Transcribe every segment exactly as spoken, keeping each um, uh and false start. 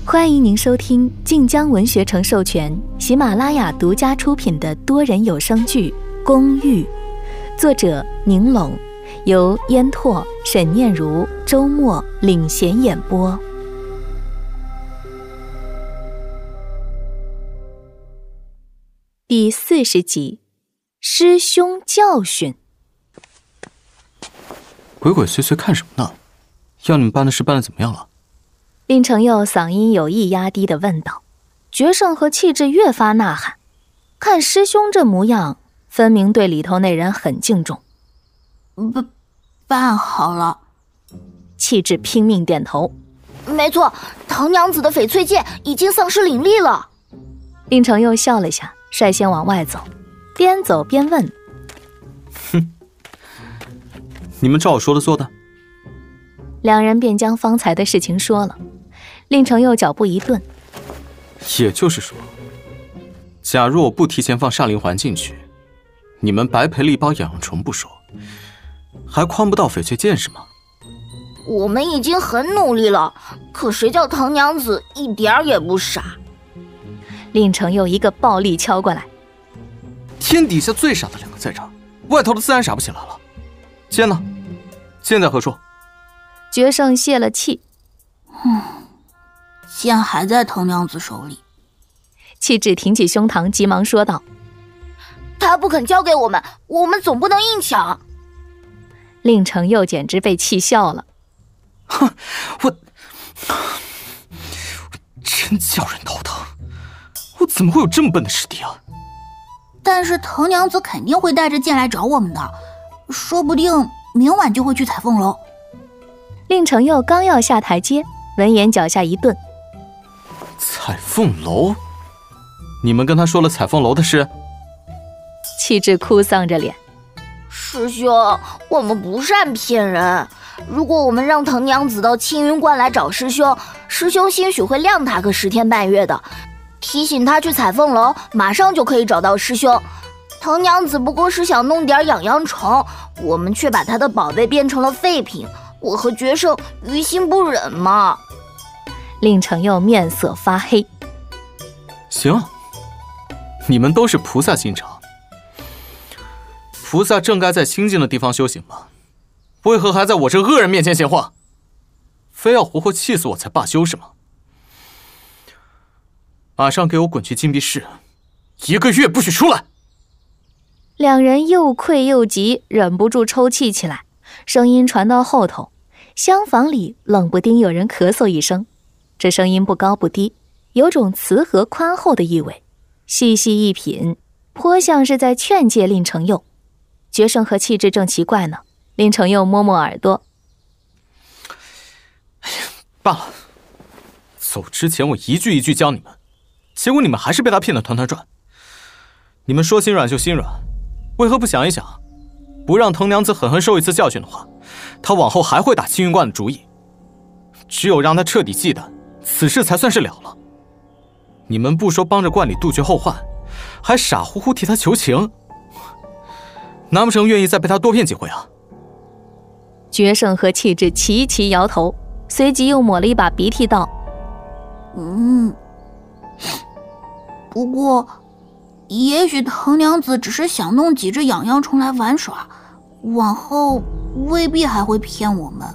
欢迎您收听晋江文学城授权、喜马拉雅独家出品的多人有声剧《公寓》，作者宁拢，由烟拓、沈念如、周末领衔演播。第四十集，师兄教训。 鬼鬼祟祟看什么呢？要你们办的事办得怎么样了？ 令程佑嗓音有意压低地问道。决胜和气质越发呐喊，看师兄这模样，分明对里头那人很敬重。 办办好了。 气质拼命点头。 没错，藤娘子的翡翠剑已经丧失灵力了。 令程佑笑了下，率先往外走，边走边问： 哼，你们照我说的做的？ 两人便将方才的事情说了。令程佑脚步一顿， 也就是说，假如我不提前放煞灵环进去，你们白赔了一包养阳虫不说，还诓不到翡翠剑是吗？ 我们已经很努力了，可谁叫藤娘子一点儿也不傻。 令程佑一个暴力敲过来。 天底下最傻的两个在这儿，外头的自然傻不起来了。剑呢？剑在何处？ 决胜泄了气。 嗯，剑还在藤娘子手里。 气质挺起胸膛，急忙说道： 他不肯交给我们，我们总不能硬抢。 令程佑简直被气笑了。 哼，我真叫人头疼，我怎么会有这么笨的师弟啊？ 但是藤娘子肯定会带着剑来找我们的，说不定明晚就会去彩凤楼。 令程佑刚要下台阶，闻言脚下一顿。 彩凤楼？你们跟他说了彩凤楼的事？ 气质哭丧着脸。 师兄，我们不善骗人，如果我们让藤娘子到青云观来找师兄，师兄兴许会谅他个十天半月的，提醒他去彩凤楼，马上就可以找到师兄。藤娘子不过是想弄点养阳虫，我们却把她的宝贝变成了废品，我和决胜于心不忍嘛。 令程佑面色发黑。 行，你们都是菩萨心肠，菩萨正该在清净的地方修行吗？为何还在我这恶人面前闲话？非要活活气死我才罢休是吗？马上给我滚去禁闭室，一个月不许出来！ 两人又愧又急，忍不住抽泣起来。声音传到后头，厢房里冷不丁有人咳嗽一声，这声音不高不低，有种慈和宽厚的意味。细细一品，颇像是在劝诫令程佑。决胜和气质正奇怪呢，令程佑摸摸耳朵。 哎呀，罢了，走之前我一句一句教你们，结果你们还是被他骗得团团转。你们说心软就心软，为何不想一想，不让藤娘子狠狠受一次教训的话，她往后还会打青云观的主意。只有让她彻底忌惮，此事才算是了了。你们不说帮着观里杜绝后患，还傻乎乎替她求情，难不成愿意再被她多骗几回啊？ 决胜和气质齐齐摇头，随即又抹了一把鼻涕道： 嗯，不过也许藤娘子只是想弄几只养阳虫来玩耍，往后未必还会骗我们。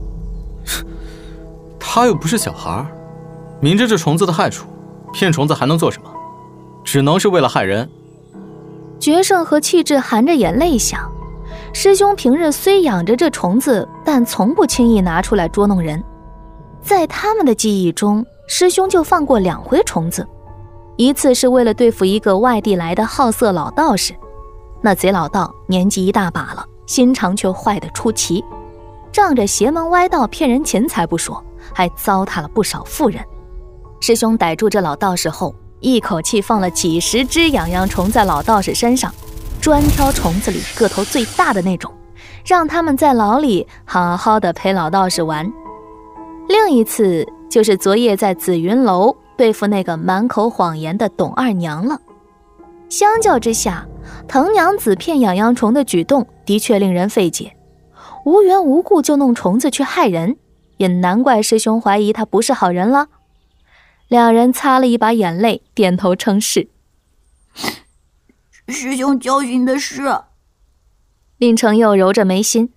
她又不是小孩，明知这虫子的害处，骗虫子还能做什么？只能是为了害人。 决胜和气质含着眼泪想，师兄平日虽养着这虫子，但从不轻易拿出来捉弄人。在他们的记忆中，师兄就放过两回虫子，一次是为了对付一个外地来的好色老道士，那贼老道年纪一大把了，心肠却坏得出奇，仗着邪门歪道骗人钱财不说，还糟蹋了不少妇人。师兄逮住这老道士后，一口气放了几十只养阳虫在老道士身上，专挑虫子里个头最大的那种，让他们在牢里好好的陪老道士玩。另一次就是昨夜在紫云楼对付那个满口谎言的董二娘了。相较之下，藤娘子骗养阳虫的举动的确令人费解，无缘无故就弄虫子去害人，也难怪师兄怀疑她不是好人了。 两人擦了一把眼泪，点头称是。 师兄教训的是。 令程佑揉着眉心，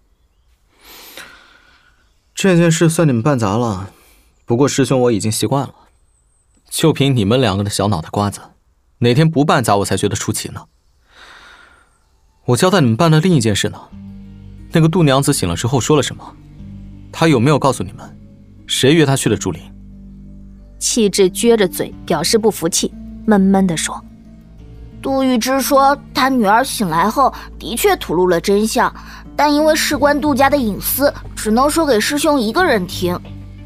这件事算你们办砸了，不过师兄我已经习惯了。就凭你们两个的小脑袋瓜子，哪天不办砸我才觉得出奇呢。我交代你们办的另一件事呢，那个杜娘子醒了之后说了什么？她有没有告诉你们，谁约她去了竹林？ 气质撅着嘴表示不服气，闷闷地说： 杜玉芝说她女儿醒来后的确吐露了真相，但因为事关杜家的隐私，只能说给师兄一个人听。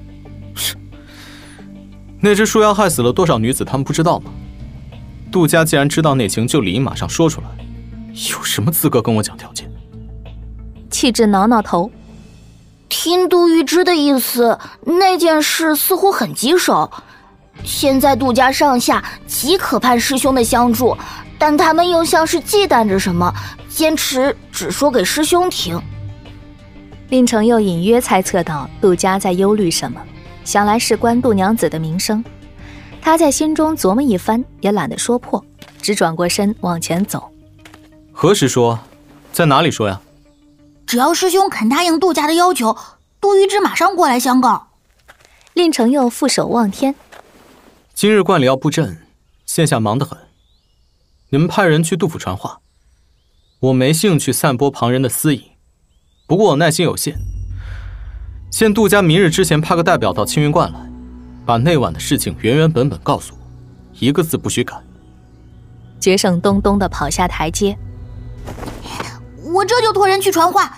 那只树妖害死了多少女子，他们不知道吗？杜家既然知道内情，就理应马上说出来，有什么资格跟我讲条件？ 气质挠挠头， 听杜玉芝的意思，那件事似乎很棘手。现在杜家上下极可盼师兄的相助，但他们又像是忌惮着什么，坚持只说给师兄听。 令程又隐约猜测到杜家在忧虑什么，想来事关杜娘子的名声。他在心中琢磨一番，也懒得说破，只转过身往前走。 何时说？在哪里说呀？ 只要师兄肯答应杜家的要求，杜玉芝马上过来相告。 令程又负手望天， 今日观里要布阵，线下忙得很，你们派人去杜府传话。我没兴趣散播旁人的私隐，不过我耐心有限。限杜家明日之前派个代表到青云观来，把那晚的事情原原本本告诉我，一个字不许改。 决胜咚咚地跑下台阶。 我这就托人去传话。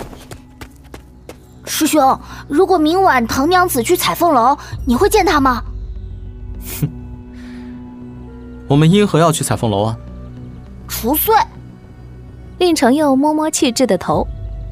师兄，如果明晚藤娘子去彩凤楼，你会见她吗？ 哼，我们因何要去彩凤楼啊？ 除祟。 令程又摸摸气质的头。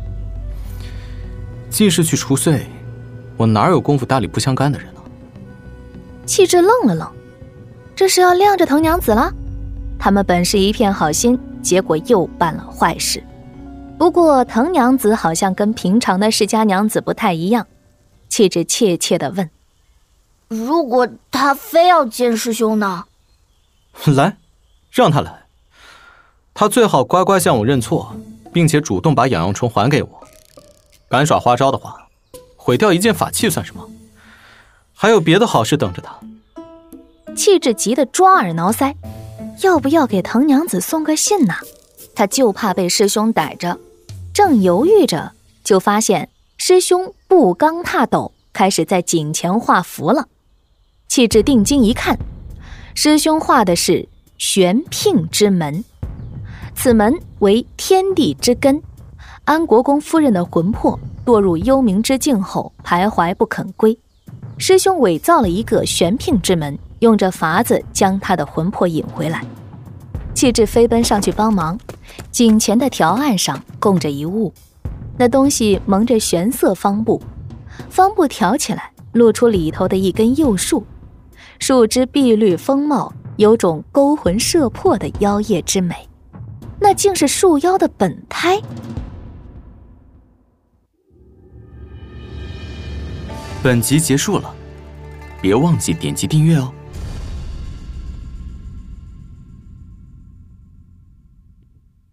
既是去除祟，我哪有功夫搭理不相干的人呢？ 气质愣了愣，这是要晾着藤娘子了？他们本是一片好心，结果又办了坏事。不过藤娘子好像跟平常的世家娘子不太一样，气质怯怯地问： 如果她非要见师兄呢？ 来，让她来。她最好乖乖向我认错，并且主动把痒痒虫还给我。敢耍花招的话，毁掉一件法器算什么？还有别的好事等着她。 气质急得抓耳挠腮，要不要给藤娘子送个信呢？他就怕被师兄逮着。正犹豫着，就发现师兄步刚踏斗，开始在颈前画符了。气质定睛一看，师兄画的是玄牝之门，此门为天地之根。安国公夫人的魂魄堕入幽冥之境后，徘徊不肯归。师兄伪造了一个玄牝之门，用这法子将他的魂魄引回来。气质飞奔上去帮忙，颈前的条案上供着一物，那东西蒙着玄色方布，方布挑起来，露出里头的一根幼树，树枝碧绿丰茂，有种勾魂摄魄的妖冶之美。那竟是树妖的本胎。 本集结束了，别忘记点击订阅哦。